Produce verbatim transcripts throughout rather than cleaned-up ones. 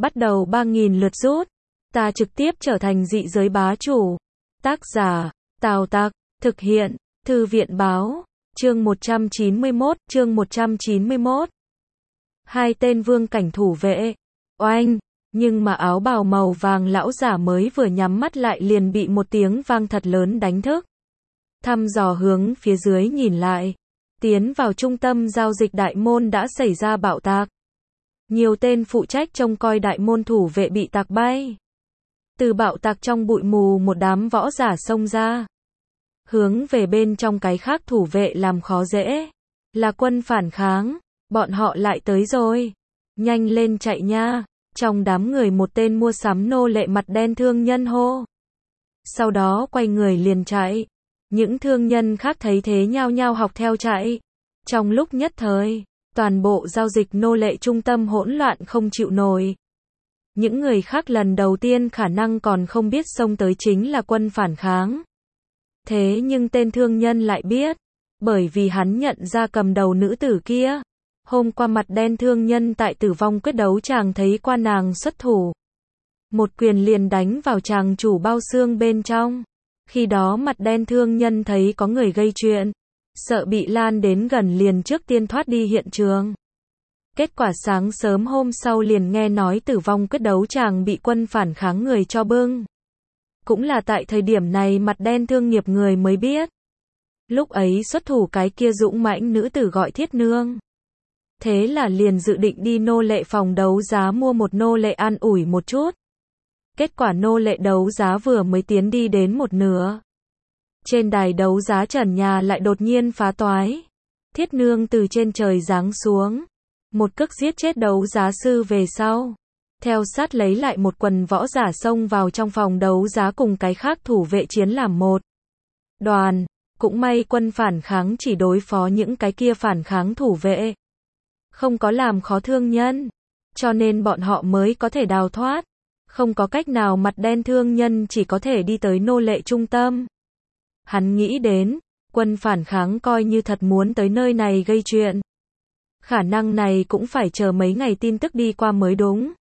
bắt đầu ba nghìn lượt rút. Ta trực tiếp trở thành dị giới bá chủ. Tác giả, Tào Tặc, thực hiện, Thư viện báo, chương một trăm chín mươi mốt, chương một trăm chín mươi mốt. Hai tên vương cảnh thủ vệ, oanh, nhưng mà áo bào màu vàng lão giả mới vừa nhắm mắt lại liền bị một tiếng vang thật lớn đánh thức. Thăm dò hướng phía dưới nhìn lại, tiến vào trung tâm giao dịch đại môn đã xảy ra bạo tạc. Nhiều tên phụ trách trông coi đại môn thủ vệ bị tạc bay. Từ bạo tạc trong bụi mù một đám võ giả xông ra. Hướng về bên trong cái khác thủ vệ làm khó dễ. Là quân phản kháng, bọn họ lại tới rồi. Nhanh lên chạy nha. Trong đám người một tên mua sắm nô lệ mặt đen thương nhân hô. Sau đó quay người liền chạy. Những thương nhân khác thấy thế nhao nhao học theo chạy. Trong lúc nhất thời, toàn bộ giao dịch nô lệ trung tâm hỗn loạn không chịu nổi. Những người khác lần đầu tiên khả năng còn không biết xông tới chính là quân phản kháng. Thế nhưng tên thương nhân lại biết, bởi vì hắn nhận ra cầm đầu nữ tử kia. Hôm qua mặt đen thương nhân tại tử vong quyết đấu chàng thấy qua nàng xuất thủ. Một quyền liền đánh vào chàng chủ bao xương bên trong. Khi đó mặt đen thương nhân thấy có người gây chuyện. Sợ bị lan đến gần liền trước tiên thoát đi hiện trường. Kết quả sáng sớm hôm sau liền nghe nói tử vong quyết đấu chàng bị quân phản kháng người cho bưng. Cũng là tại thời điểm này mặt đen thương nghiệp người mới biết. Lúc ấy xuất thủ cái kia dũng mãnh nữ tử gọi Thiết Nương. Thế là liền dự định đi nô lệ phòng đấu giá mua một nô lệ an ủi một chút. Kết quả nô lệ đấu giá vừa mới tiến đi đến một nửa. Trên đài đấu giá trần nhà lại đột nhiên phá toái. Thiết Nương từ trên trời giáng xuống. Một cước giết chết đấu giá sư về sau. Theo sát lấy lại một quần võ giả xông vào trong phòng đấu giá cùng cái khác thủ vệ chiến làm một đoàn. Cũng may quân phản kháng chỉ đối phó những cái kia phản kháng thủ vệ. Không có làm khó thương nhân. Cho nên bọn họ mới có thể đào thoát. Không có cách nào mặt đen thương nhân chỉ có thể đi tới nô lệ trung tâm. Hắn nghĩ đến, quân phản kháng coi như thật muốn tới nơi này gây chuyện. Khả năng này cũng phải chờ mấy ngày tin tức đi qua mới đúng.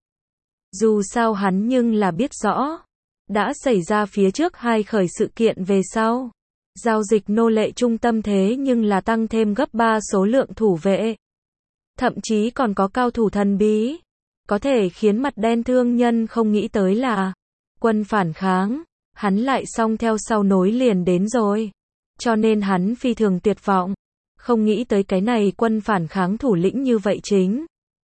Dù sao hắn nhưng là biết rõ. Đã xảy ra phía trước hai khởi sự kiện về sau. Giao dịch nô lệ trung tâm thế nhưng là tăng thêm gấp ba số lượng thủ vệ. Thậm chí còn có cao thủ thần bí. Có thể khiến mặt đen thương nhân không nghĩ tới là quân phản kháng. Hắn lại xong theo sau nối liền đến rồi. Cho nên hắn phi thường tuyệt vọng. Không nghĩ tới cái này quân phản kháng thủ lĩnh như vậy chính.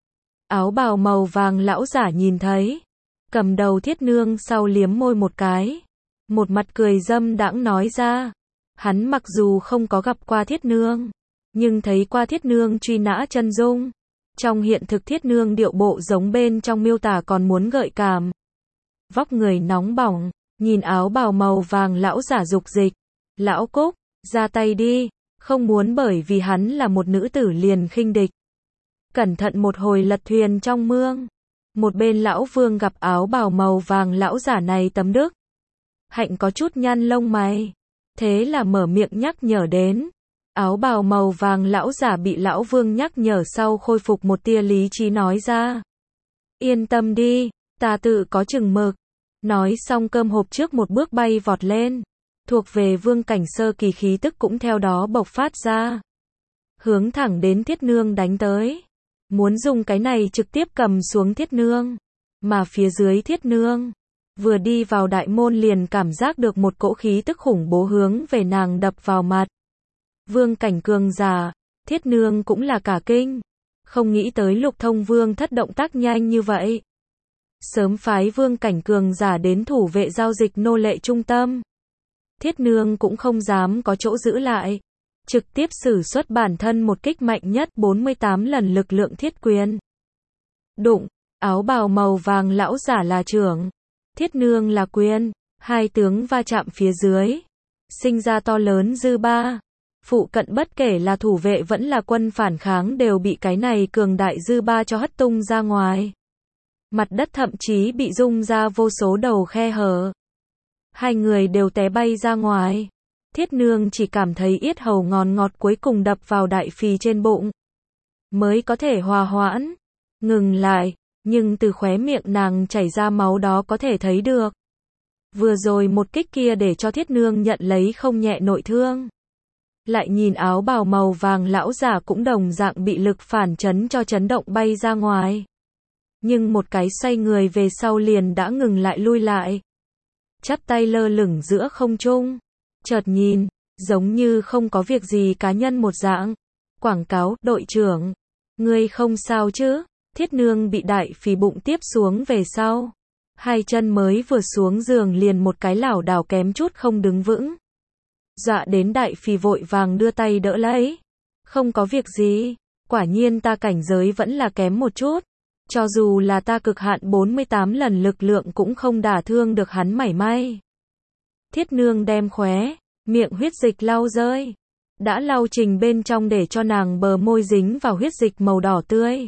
Áo bào màu vàng lão giả nhìn thấy. Cầm đầu Thiết Nương sau liếm môi một cái. Một mặt cười dâm đãng nói ra. Hắn mặc dù không có gặp qua Thiết Nương. Nhưng thấy qua Thiết Nương truy nã chân dung. Trong hiện thực Thiết Nương điệu bộ giống bên trong miêu tả còn muốn gợi cảm. Vóc người nóng bỏng. Nhìn áo bào màu vàng lão giả dục dịch. Lão Cúc, ra tay đi. Không muốn bởi vì hắn là một nữ tử liền khinh địch. Cẩn thận một hồi lật thuyền trong mương. Một bên lão vương gặp áo bào màu vàng lão giả này tấm đức. Hạnh có chút nhăn lông mày. Thế là mở miệng nhắc nhở đến. Áo bào màu vàng lão giả bị lão vương nhắc nhở sau khôi phục một tia lý trí nói ra. Yên tâm đi, ta tự có chừng mực. Nói xong cơm hộp trước một bước bay vọt lên. Thuộc về vương cảnh sơ kỳ khí tức cũng theo đó bộc phát ra. Hướng thẳng đến Thiết Nương đánh tới. Muốn dùng cái này trực tiếp cầm xuống Thiết Nương. Mà phía dưới Thiết Nương. Vừa đi vào đại môn liền cảm giác được một cỗ khí tức khủng bố hướng về nàng đập vào mặt. Vương cảnh cường giả. Thiết Nương cũng là cả kinh. Không nghĩ tới Lục Thông Vương thất động tác nhanh như vậy. Sớm phái vương cảnh cường giả đến thủ vệ giao dịch nô lệ trung tâm. Thiết Nương cũng không dám có chỗ giữ lại. Trực tiếp sử xuất bản thân một kích mạnh nhất bốn mươi tám lần lực lượng thiết quyền. Đụng, áo bào màu vàng lão giả là trưởng. Thiết Nương là quyền. Hai tướng va chạm phía dưới. Sinh ra to lớn dư ba. Phụ cận bất kể là thủ vệ vẫn là quân phản kháng đều bị cái này cường đại dư ba cho hất tung ra ngoài. Mặt đất thậm chí bị rung ra vô số đầu khe hở. Hai người đều té bay ra ngoài. Thiết Nương chỉ cảm thấy yết hầu ngọt ngọt cuối cùng đập vào đại phì trên bụng. Mới có thể hòa hoãn. Ngừng lại. Nhưng từ khóe miệng nàng chảy ra máu đó có thể thấy được. Vừa rồi một kích kia để cho Thiết Nương nhận lấy không nhẹ nội thương. Lại nhìn áo bào màu vàng lão giả cũng đồng dạng bị lực phản chấn cho chấn động bay ra ngoài. Nhưng một cái xoay người về sau liền đã ngừng lại lui lại. Chắp tay lơ lửng giữa không trung. Chợt nhìn, giống như không có việc gì cá nhân một dạng. Quảng cáo, đội trưởng. Ngươi không sao chứ? Thiết Nương bị đại phì bụng tiếp xuống về sau. Hai chân mới vừa xuống giường liền một cái lảo đảo kém chút không đứng vững. Dọa đến đại phì vội vàng đưa tay đỡ lấy. Không có việc gì, quả nhiên ta cảnh giới vẫn là kém một chút. Cho dù là ta cực hạn bốn mươi tám lần lực lượng cũng không đả thương được hắn mảy may. Thiết Nương đem khóe, miệng huyết dịch lau rơi. Đã lau trình bên trong để cho nàng bờ môi dính vào huyết dịch màu đỏ tươi.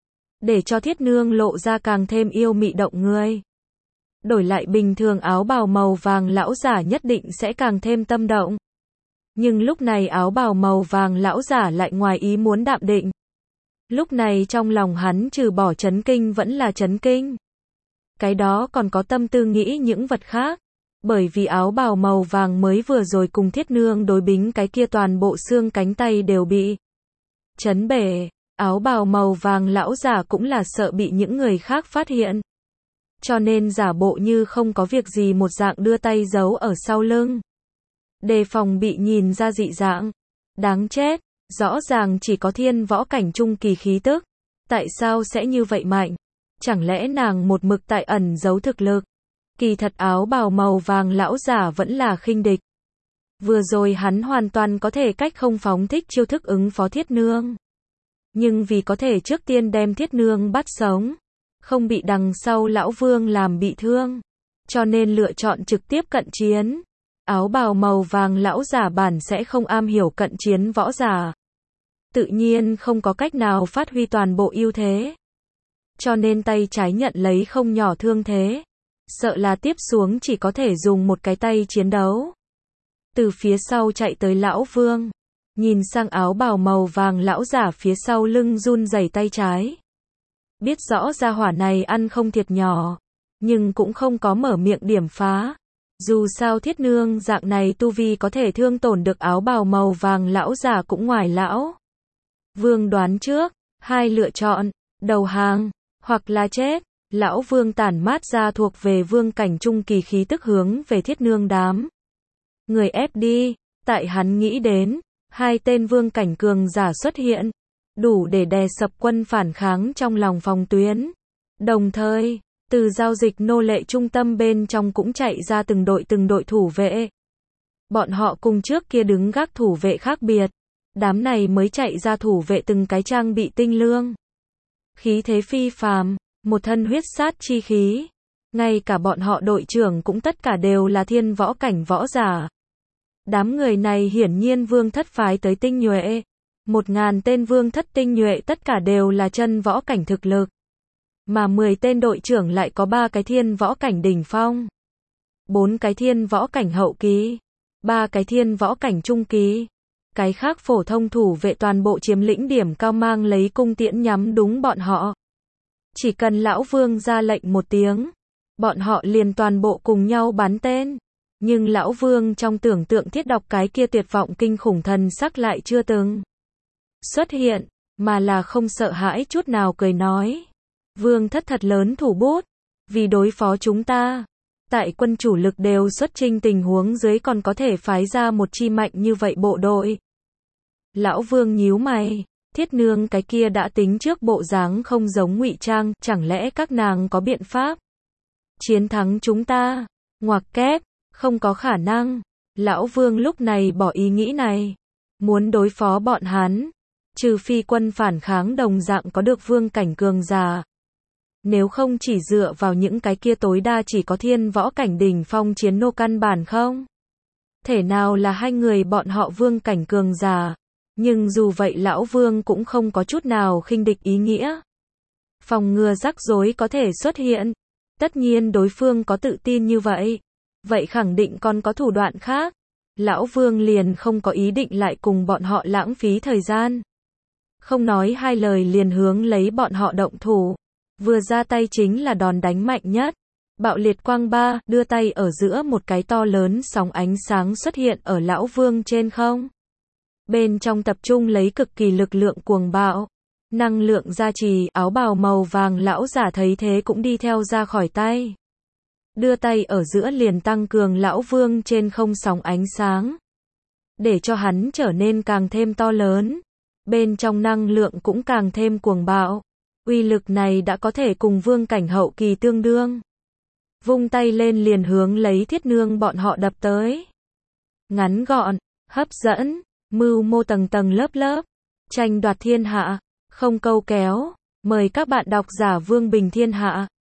Để cho Thiết Nương lộ ra càng thêm yêu mị động người. Đổi lại bình thường áo bào màu vàng lão giả nhất định sẽ càng thêm tâm động. Nhưng lúc này áo bào màu vàng lão giả lại ngoài ý muốn đạm định. Lúc này trong lòng hắn trừ bỏ chấn kinh vẫn là chấn kinh. Cái đó còn có tâm tư nghĩ những vật khác. Bởi vì áo bào màu vàng mới vừa rồi cùng Thiết Nương đối bính cái kia toàn bộ xương cánh tay đều bị chấn bể. Áo bào màu vàng lão giả cũng là sợ bị những người khác phát hiện. Cho nên giả bộ như không có việc gì một dạng đưa tay giấu ở sau lưng. Đề phòng bị nhìn ra dị dạng. Đáng chết, rõ ràng chỉ có thiên võ cảnh trung kỳ khí tức. Tại sao sẽ như vậy mạnh? Chẳng lẽ nàng một mực tại ẩn giấu thực lực? Kỳ thật áo bào màu vàng lão giả vẫn là khinh địch. Vừa rồi hắn hoàn toàn có thể cách không phóng thích chiêu thức ứng phó Thiết Nương. Nhưng vì có thể trước tiên đem Thiết Nương bắt sống, không bị đằng sau lão vương làm bị thương, cho nên lựa chọn trực tiếp cận chiến. Áo bào màu vàng lão giả bản sẽ không am hiểu cận chiến võ giả. Tự nhiên không có cách nào phát huy toàn bộ ưu thế. Cho nên tay trái nhận lấy không nhỏ thương thế. Sợ là tiếp xuống chỉ có thể dùng một cái tay chiến đấu. Từ phía sau chạy tới lão vương. Nhìn sang áo bào màu vàng lão giả phía sau lưng run rẩy tay trái. Biết rõ ra hỏa này ăn không thiệt nhỏ. Nhưng cũng không có mở miệng điểm phá. Dù sao Thiết Nương dạng này tu vi có thể thương tổn được áo bào màu vàng lão giả cũng ngoài lão. Vương đoán trước, hai lựa chọn, đầu hàng, hoặc là chết. Lão vương tản mát ra thuộc về vương cảnh trung kỳ khí tức hướng về Thiết Nương đám. Người ép đi, tại hắn nghĩ đến, hai tên vương cảnh cường giả xuất hiện, đủ để đè sập quân phản kháng trong lòng phòng tuyến. Đồng thời, từ giao dịch nô lệ trung tâm bên trong cũng chạy ra từng đội từng đội thủ vệ. Bọn họ cùng trước kia đứng gác thủ vệ khác biệt. Đám này mới chạy ra thủ vệ từng cái trang bị tinh lương. Khí thế phi phàm, một thân huyết sát chi khí. Ngay cả bọn họ đội trưởng cũng tất cả đều là thiên võ cảnh võ giả. Đám người này hiển nhiên vương thất phái tới tinh nhuệ. Một ngàn tên vương thất tinh nhuệ tất cả đều là chân võ cảnh thực lực. Mà mười tên đội trưởng lại có ba cái thiên võ cảnh đỉnh phong. Bốn cái thiên võ cảnh hậu kỳ. Ba cái thiên võ cảnh trung kỳ. Cái khác phổ thông thủ vệ toàn bộ chiếm lĩnh điểm cao mang lấy cung tiễn nhắm đúng bọn họ. Chỉ cần lão vương ra lệnh một tiếng, bọn họ liền toàn bộ cùng nhau bắn tên. Nhưng lão vương trong tưởng tượng thiết đọc cái kia tuyệt vọng kinh khủng thần sắc lại chưa từng xuất hiện, mà là không sợ hãi chút nào cười nói. Vương thất thật lớn thủ bút, vì đối phó chúng ta. Tại quân chủ lực đều xuất chinh tình huống dưới còn có thể phái ra một chi mạnh như vậy bộ đội. Lão vương nhíu mày, Thiết Nương cái kia đã tính trước bộ dáng không giống ngụy trang, chẳng lẽ các nàng có biện pháp chiến thắng chúng ta? Ngoặc kép, không có khả năng. Lão vương lúc này bỏ ý nghĩ này, muốn đối phó bọn hắn, trừ phi quân phản kháng đồng dạng có được vương cảnh cường giả. Nếu không chỉ dựa vào những cái kia tối đa chỉ có thiên võ cảnh đỉnh phong chiến nô căn bản không thể nào là hai người bọn họ vương cảnh cường giả. Nhưng dù vậy lão vương cũng không có chút nào khinh địch ý nghĩa. Phòng ngừa rắc rối có thể xuất hiện. Tất nhiên đối phương có tự tin như vậy. Vậy khẳng định còn có thủ đoạn khác. Lão vương liền không có ý định lại cùng bọn họ lãng phí thời gian. Không nói hai lời liền hướng lấy bọn họ động thủ. Vừa ra tay chính là đòn đánh mạnh nhất. Bạo liệt quang ba, đưa tay ở giữa một cái to lớn sóng ánh sáng xuất hiện ở lão vương trên không. Bên trong tập trung lấy cực kỳ lực lượng cuồng bạo. Năng lượng gia trì, áo bào màu vàng lão giả thấy thế cũng đi theo ra khỏi tay. Đưa tay ở giữa liền tăng cường lão vương trên không sóng ánh sáng. Để cho hắn trở nên càng thêm to lớn. Bên trong năng lượng cũng càng thêm cuồng bạo. Uy lực này đã có thể cùng vương cảnh hậu kỳ tương đương. Vung tay lên liền hướng lấy thiết nương bọn họ đập tới. Ngắn gọn, hấp dẫn, mưu mô tầng tầng lớp lớp. Tranh đoạt thiên hạ, không câu kéo. Mời các bạn đọc giả Vương Bình Thiên Hạ.